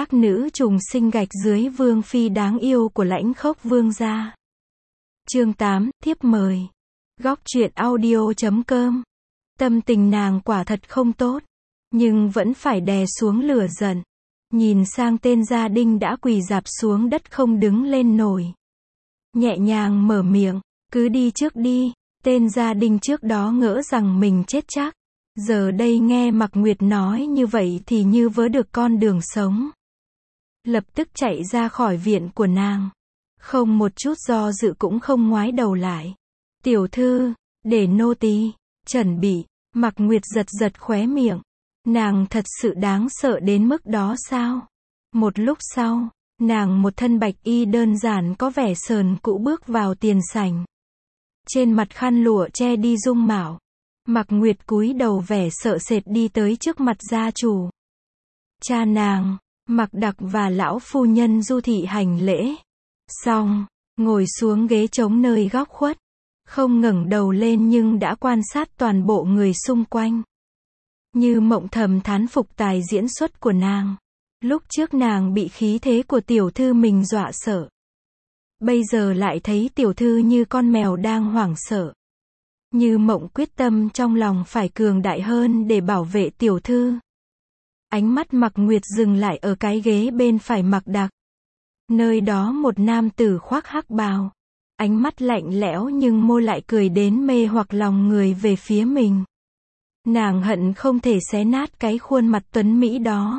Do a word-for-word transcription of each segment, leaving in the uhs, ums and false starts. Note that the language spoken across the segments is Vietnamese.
các nữ trùng sinh gạch dưới vương phi đáng yêu của Lãnh Khốc Vương gia. Chương tám, thiếp mời. Góc truyện audio chấm com. Tâm tình nàng quả thật không tốt, nhưng vẫn phải đè xuống lửa giận. Nhìn sang tên gia đình đã quỳ rạp xuống đất không đứng lên nổi. Nhẹ nhàng mở miệng, cứ đi trước đi. Tên gia đình trước đó ngỡ rằng mình chết chắc. Giờ đây nghe Mạc Nguyệt nói như vậy thì như vớ được con đường sống. Lập tức chạy ra khỏi viện của nàng. Không một chút do dự cũng không ngoái đầu lại. Tiểu thư, để nô tỳ chuẩn bị. Mạc Nguyệt giật giật khóe miệng. Nàng thật sự đáng sợ đến mức đó sao? Một lúc sau, nàng một thân bạch y đơn giản có vẻ sờn cũ bước vào tiền sảnh. Trên mặt khăn lụa che đi dung mạo. Mạc Nguyệt cúi đầu vẻ sợ sệt đi tới trước mặt gia chủ. Cha nàng, Mạc Đặc và lão phu nhân Du Thị hành lễ. Xong, ngồi xuống ghế trống nơi góc khuất. Không ngẩng đầu lên nhưng đã quan sát toàn bộ người xung quanh. Như mộng thầm thán phục tài diễn xuất của nàng. Lúc trước nàng bị khí thế của tiểu thư mình dọa sợ. Bây giờ lại thấy tiểu thư như con mèo đang hoảng sợ. Như mộng quyết tâm trong lòng phải cường đại hơn để bảo vệ tiểu thư. Ánh mắt Mạc Nguyệt dừng lại ở cái ghế bên phải Mạc Đặc. Nơi đó một nam tử khoác hắc bào. Ánh mắt lạnh lẽo nhưng môi lại cười đến mê hoặc lòng người về phía mình. Nàng hận không thể xé nát cái khuôn mặt tuấn mỹ đó.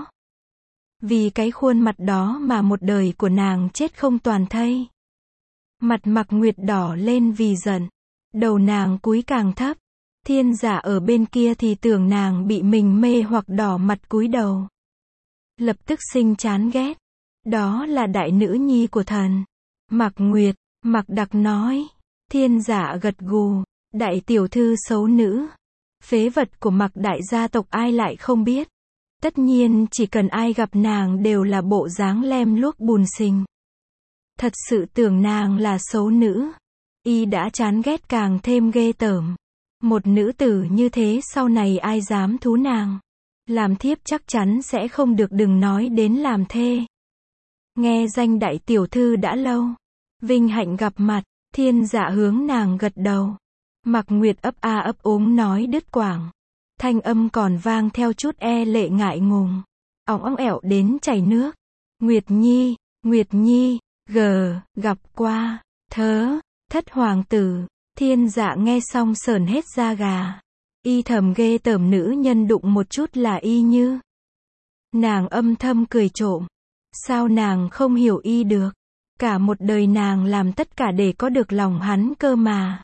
Vì cái khuôn mặt đó mà một đời của nàng chết không toàn thây. Mặt Mạc Nguyệt đỏ lên vì giận. Đầu nàng cúi càng thấp. Thiên giả ở bên kia thì tưởng nàng bị mình mê hoặc đỏ mặt cúi đầu. Lập tức sinh chán ghét. Đó là đại nữ nhi của thần. Mạc Nguyệt, Mạc Đặc nói. Thiên giả gật gù. Đại tiểu thư xấu nữ. Phế vật của Mạc đại gia tộc ai lại không biết. Tất nhiên chỉ cần ai gặp nàng đều là bộ dáng lem luốc bùn xình. Thật sự tưởng nàng là xấu nữ. Y đã chán ghét càng thêm ghê tởm. Một nữ tử như thế sau này ai dám thú nàng. Làm thiếp chắc chắn sẽ không được, đừng nói đến làm thê. Nghe danh đại tiểu thư đã lâu. Vinh hạnh gặp mặt. Thiên dạ hướng nàng gật đầu. Mạc Nguyệt ấp a ấp úng nói đứt quãng. Thanh âm còn vang theo chút e lệ ngại ngùng. Ỏng ong ẻo đến chảy nước. Nguyệt Nhi, Nguyệt Nhi, gờ, gặp qua, thớ, thất hoàng tử. Thiên dạ nghe xong sởn hết da gà. Y thầm ghê tởm nữ nhân đụng một chút là y như. Nàng âm thầm cười trộm. Sao nàng không hiểu y được? Cả một đời nàng làm tất cả để có được lòng hắn cơ mà.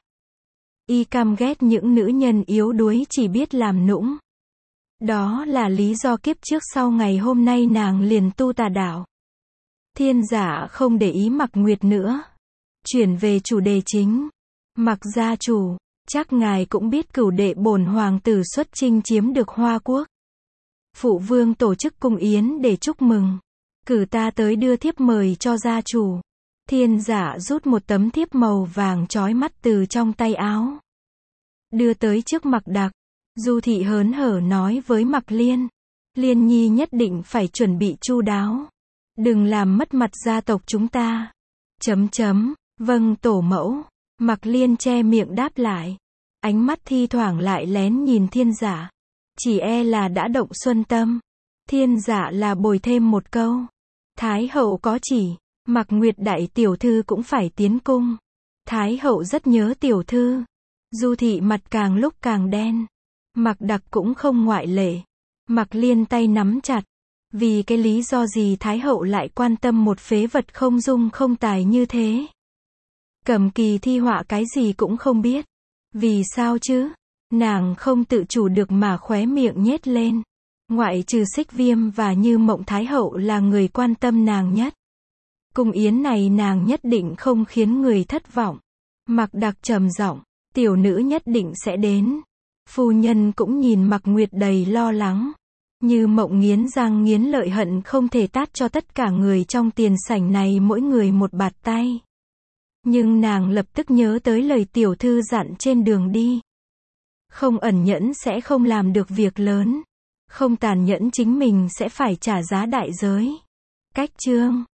Y căm ghét những nữ nhân yếu đuối chỉ biết làm nũng. Đó là lý do kiếp trước sau ngày hôm nay nàng liền tu tà đạo. Thiên giả không để ý Mạc Nguyệt nữa. Chuyển về chủ đề chính. Mạc gia chủ, chắc ngài cũng biết cửu đệ bổn hoàng tử xuất chinh chiếm được Hoa Quốc. Phụ vương tổ chức cung yến để chúc mừng. Cử ta tới đưa thiếp mời cho gia chủ. Thiên giả rút một tấm thiếp màu vàng chói mắt từ trong tay áo. Đưa tới trước Mạc Đặc. Du Thị hớn hở nói với Mạc Liên. Liên nhi nhất định phải chuẩn bị chu đáo. Đừng làm mất mặt gia tộc chúng ta. Chấm chấm, vâng tổ mẫu. Mạc Liên che miệng đáp lại. Ánh mắt thi thoảng lại lén nhìn thiên giả. Chỉ e là đã động xuân tâm. Thiên giả là bồi thêm một câu. Thái hậu có chỉ. Mạc Nguyệt đại tiểu thư cũng phải tiến cung. Thái hậu rất nhớ tiểu thư. Du Thị mặt càng lúc càng đen. Mạc Đặc cũng không ngoại lệ. Mạc Liên tay nắm chặt. Vì cái lý do gì Thái hậu lại quan tâm một phế vật không dung không tài như thế? Cầm kỳ thi họa cái gì cũng không biết. Vì sao chứ? Nàng không tự chủ được mà khóe miệng nhếch lên. Ngoại trừ Xích Viêm và Như Mộng, Thái hậu là người quan tâm nàng nhất. Cung yến này nàng nhất định không khiến người thất vọng. Mạc Đặc trầm giọng, tiểu nữ nhất định sẽ đến. Phu nhân cũng nhìn Mạc Nguyệt đầy lo lắng. Như Mộng nghiến răng nghiến lợi hận không thể tát cho tất cả người trong tiền sảnh này mỗi người một bạt tay. Nhưng nàng lập tức nhớ tới lời tiểu thư dặn trên đường đi. Không ẩn nhẫn sẽ không làm được việc lớn. Không tàn nhẫn chính mình sẽ phải trả giá đại giới. Cách chương